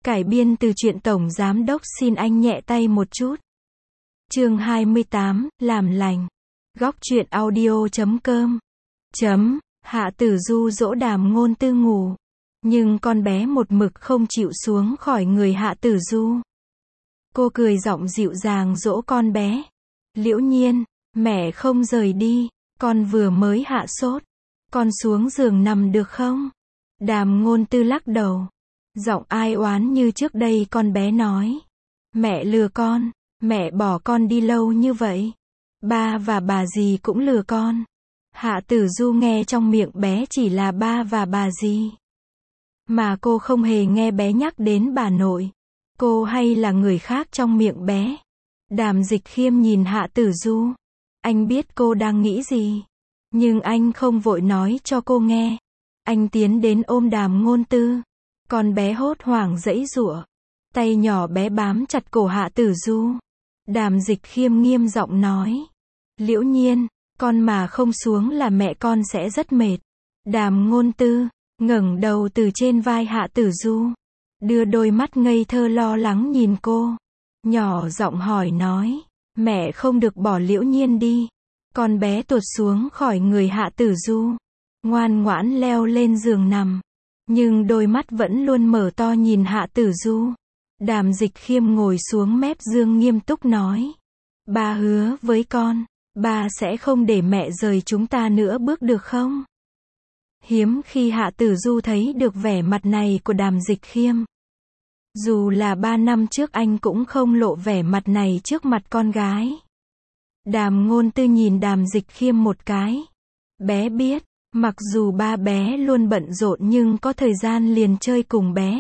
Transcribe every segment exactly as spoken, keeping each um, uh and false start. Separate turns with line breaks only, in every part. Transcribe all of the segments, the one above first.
Cải biên từ truyện Tổng Giám Đốc xin anh nhẹ tay một chút. Chương hai mươi tám, làm lành. Góc truyện audio chấm com. Chấm, Hạ Tử Du dỗ Đàm Ngôn Tư ngủ. Nhưng con bé một mực không chịu xuống khỏi người Hạ Tử Du. Cô cười giọng dịu dàng dỗ con bé. Liễu Nhiên, mẹ không rời đi, con vừa mới hạ sốt. Con xuống giường nằm được không? Đàm Ngôn Tư lắc đầu. Giọng ai oán như trước đây con bé nói. Mẹ lừa con, mẹ bỏ con đi lâu như vậy. Ba và bà dì cũng lừa con. Hạ Tử Du nghe trong miệng bé chỉ là ba và bà dì. Mà cô không hề nghe bé nhắc đến bà nội. Cô hay là người khác trong miệng bé. Đàm Dịch Khiêm nhìn Hạ Tử Du. Anh biết cô đang nghĩ gì. Nhưng anh không vội nói cho cô nghe. Anh tiến đến ôm Đàm Ngôn Tư. Con bé hốt hoảng giãy giụa. Tay nhỏ bé bám chặt cổ Hạ Tử Du. Đàm Dịch Khiêm nghiêm giọng nói. Liễu Nhiên, con mà không xuống là mẹ con sẽ rất mệt. Đàm Ngôn Tư ngẩng đầu từ trên vai Hạ Tử Du. Đưa đôi mắt ngây thơ lo lắng nhìn cô. Nhỏ giọng hỏi nói. Mẹ không được bỏ Liễu Nhiên đi. Con bé tuột xuống khỏi người Hạ Tử Du. Ngoan ngoãn leo lên giường nằm. Nhưng đôi mắt vẫn luôn mở to nhìn Hạ Tử Du. Đàm Dịch Khiêm ngồi xuống mép giường nghiêm túc nói. Ba hứa với con, ba sẽ không để mẹ rời chúng ta nữa bước được không? Hiếm khi Hạ Tử Du thấy được vẻ mặt này của Đàm Dịch Khiêm. Dù là ba năm trước anh cũng không lộ vẻ mặt này trước mặt con gái. Đàm Ngôn Tư nhìn Đàm Dịch Khiêm một cái. Bé biết, mặc dù ba bé luôn bận rộn nhưng có thời gian liền chơi cùng bé.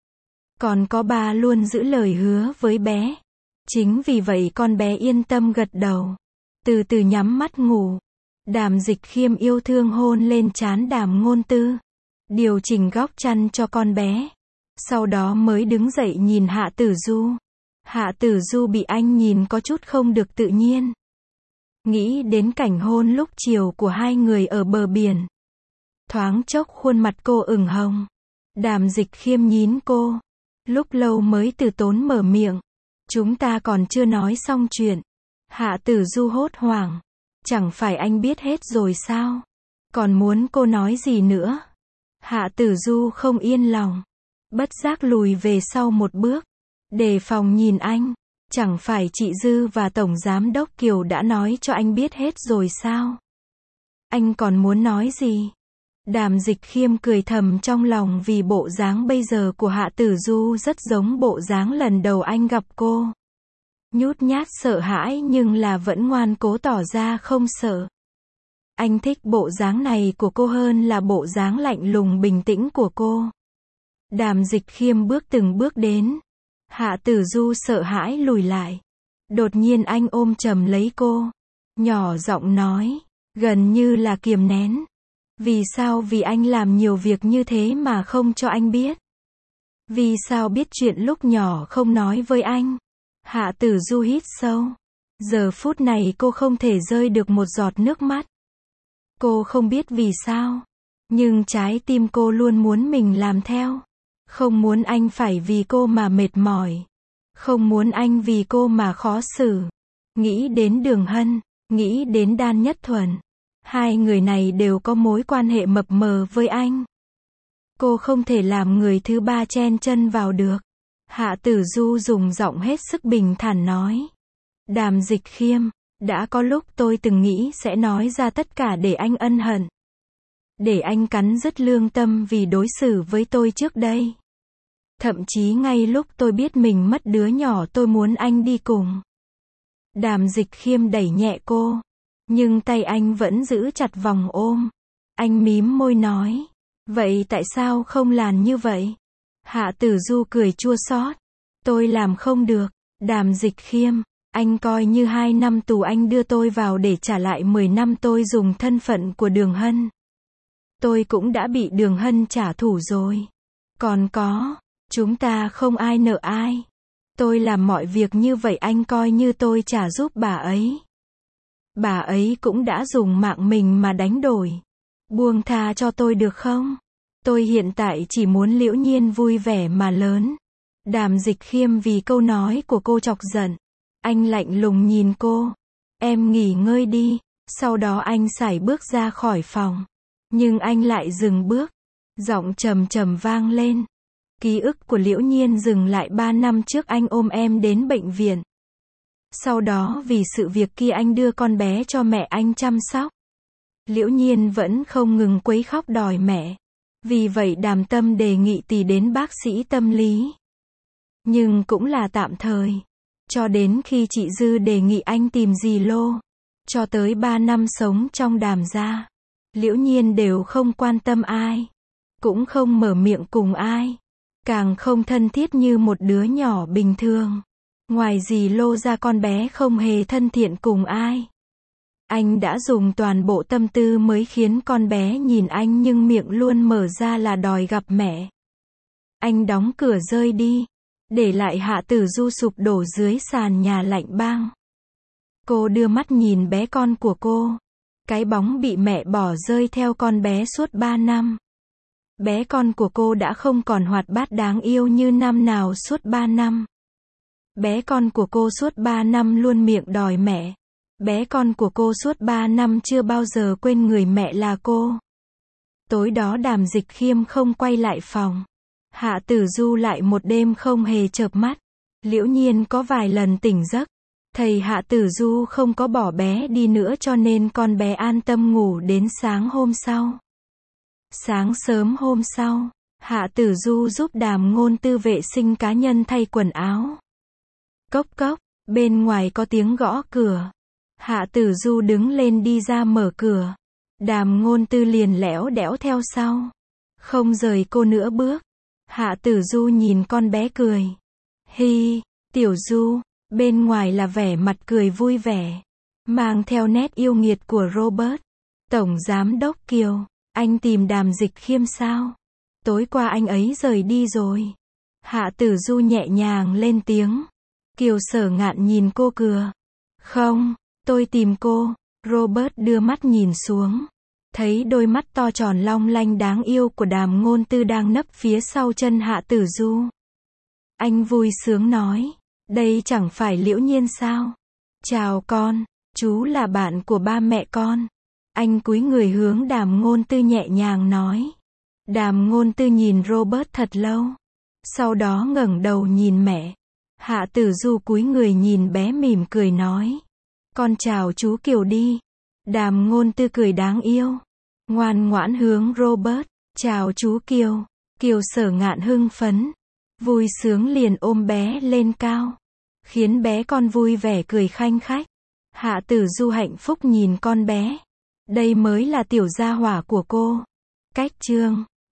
Còn có ba luôn giữ lời hứa với bé. Chính vì vậy con bé yên tâm gật đầu. Từ từ nhắm mắt ngủ. Đàm Dịch Khiêm yêu thương hôn lên trán Đàm Ngôn Tư. Điều chỉnh góc chăn cho con bé. Sau đó mới đứng dậy nhìn Hạ Tử Du. Hạ Tử Du bị anh nhìn có chút không được tự nhiên. Nghĩ đến cảnh hôn lúc chiều của hai người ở bờ biển. Thoáng chốc khuôn mặt cô ửng hồng. Đàm Dịch Khiêm nhín cô. Lúc lâu mới từ tốn mở miệng. Chúng ta còn chưa nói xong chuyện. Hạ Tử Du hốt hoảng. Chẳng phải anh biết hết rồi sao? Còn muốn cô nói gì nữa? Hạ Tử Du không yên lòng. Bất giác lùi về sau một bước. Đề phòng nhìn anh. Chẳng phải chị Dư và Tổng Giám Đốc Kiều đã nói cho anh biết hết rồi sao? Anh còn muốn nói gì? Đàm Dịch Khiêm cười thầm trong lòng vì bộ dáng bây giờ của Hạ Tử Du rất giống bộ dáng lần đầu anh gặp cô. Nhút nhát sợ hãi nhưng là vẫn ngoan cố tỏ ra không sợ. Anh thích bộ dáng này của cô hơn là bộ dáng lạnh lùng bình tĩnh của cô. Đàm Dịch Khiêm bước từng bước đến. Hạ Tử Du sợ hãi lùi lại. Đột nhiên anh ôm chầm lấy cô. Nhỏ giọng nói. Gần như là kiềm nén. Vì sao vì anh làm nhiều việc như thế mà không cho anh biết? Vì sao biết chuyện lúc nhỏ không nói với anh? Hạ Tử Du hít sâu. Giờ phút này cô không thể rơi được một giọt nước mắt. Cô không biết vì sao. Nhưng trái tim cô luôn muốn mình làm theo. Không muốn anh phải vì cô mà mệt mỏi. Không muốn anh vì cô mà khó xử. Nghĩ đến Đường Hân, nghĩ đến Đan Nhất Thuần. Hai người này đều có mối quan hệ mập mờ với anh. Cô không thể làm người thứ ba chen chân vào được. Hạ Tử Du dùng giọng hết sức bình thản nói. Đàm Dịch Khiêm, đã có lúc tôi từng nghĩ sẽ nói ra tất cả để anh ân hận. Để anh cắn rứt lương tâm vì đối xử với tôi trước đây. Thậm chí ngay lúc tôi biết mình mất đứa nhỏ tôi muốn anh đi cùng. Đàm Dịch Khiêm đẩy nhẹ cô. Nhưng tay anh vẫn giữ chặt vòng ôm. Anh mím môi nói. Vậy tại sao không làm như vậy? Hạ Tử Du cười chua xót. Tôi làm không được. Đàm Dịch Khiêm, anh coi như hai năm tù anh đưa tôi vào để trả lại mười năm tôi dùng thân phận của Đường Hân. Tôi cũng đã bị Đường Hân trả thù rồi. Còn có, chúng ta không ai nợ ai. Tôi làm mọi việc như vậy anh coi như tôi trả giúp bà ấy. Bà ấy cũng đã dùng mạng mình mà đánh đổi. Buông tha cho tôi được không? Tôi hiện tại chỉ muốn Liễu Nhiên vui vẻ mà lớn. Đàm Dịch Khiêm vì câu nói của cô chọc giận. Anh lạnh lùng nhìn cô. Em nghỉ ngơi đi. Sau đó anh sải bước ra khỏi phòng. Nhưng anh lại dừng bước. Giọng trầm trầm vang lên. Ký ức của Liễu Nhiên dừng lại ba năm trước anh ôm em đến bệnh viện. Sau đó vì sự việc kia anh đưa con bé cho mẹ anh chăm sóc. Liễu Nhiên vẫn không ngừng quấy khóc đòi mẹ. Vì vậy Đàm Tâm đề nghị tỷ đến bác sĩ tâm lý. Nhưng cũng là tạm thời. Cho đến khi chị Dư đề nghị anh tìm dì Lô. Cho tới ba năm sống trong Đàm gia. Liễu Nhiên đều không quan tâm ai. Cũng không mở miệng cùng ai. Càng không thân thiết như một đứa nhỏ bình thường. Ngoài dì Lô ra con bé không hề thân thiện cùng ai. Anh đã dùng toàn bộ tâm tư mới khiến con bé nhìn anh nhưng miệng luôn mở ra là đòi gặp mẹ. Anh đóng cửa rơi đi. Để lại Hạ Tử Du sụp đổ dưới sàn nhà lạnh băng. Cô đưa mắt nhìn bé con của cô. Cái bóng bị mẹ bỏ rơi theo con bé suốt ba năm. Bé con của cô đã không còn hoạt bát đáng yêu như năm nào suốt ba năm. Bé con của cô suốt ba năm luôn miệng đòi mẹ. Bé con của cô suốt ba năm chưa bao giờ quên người mẹ là cô. Tối đó Đàm Dịch Khiêm không quay lại phòng. Hạ Tử Du lại một đêm không hề chợp mắt. Liễu Nhiên có vài lần tỉnh giấc. Thầy Hạ Tử Du không có bỏ bé đi nữa cho nên con bé an tâm ngủ đến sáng hôm sau. Sáng sớm hôm sau, Hạ Tử Du giúp Đàm Ngôn Tư vệ sinh cá nhân thay quần áo. Cốc cốc, bên ngoài có tiếng gõ cửa. Hạ Tử Du đứng lên đi ra mở cửa. Đàm Ngôn Tư liền lẽo đẽo theo sau. Không rời cô nữa bước. Hạ Tử Du nhìn con bé cười. Hi, Tiểu Du, bên ngoài là vẻ mặt cười vui vẻ. Mang theo nét yêu nghiệt của Robert. Tổng Giám đốc Kiều, anh tìm Đàm Dịch Khiêm sao? Tối qua anh ấy rời đi rồi. Hạ Tử Du nhẹ nhàng lên tiếng. Kiều Sở Ngạn nhìn cô cười. Không, tôi tìm cô. Robert đưa mắt nhìn xuống. Thấy đôi mắt to tròn long lanh đáng yêu của Đàm Ngôn Tư đang nấp phía sau chân Hạ Tử Du. Anh vui sướng nói. Đây chẳng phải Liễu Nhiên sao? Chào con, chú là bạn của ba mẹ con. Anh cúi người hướng Đàm Ngôn Tư nhẹ nhàng nói. Đàm Ngôn Tư nhìn Robert thật lâu. Sau đó ngẩng đầu nhìn mẹ. Hạ Tử Du cúi người nhìn bé mỉm cười nói. Con chào chú Kiều đi. Đàm Ngôn Tư cười đáng yêu. Ngoan ngoãn hướng Robert. Chào chú Kiều. Kiều Sở Ngạn hưng phấn. Vui sướng liền ôm bé lên cao. Khiến bé con vui vẻ cười khanh khách. Hạ Tử Du hạnh phúc nhìn con bé. Đây mới là tiểu gia hỏa của cô. Cách chương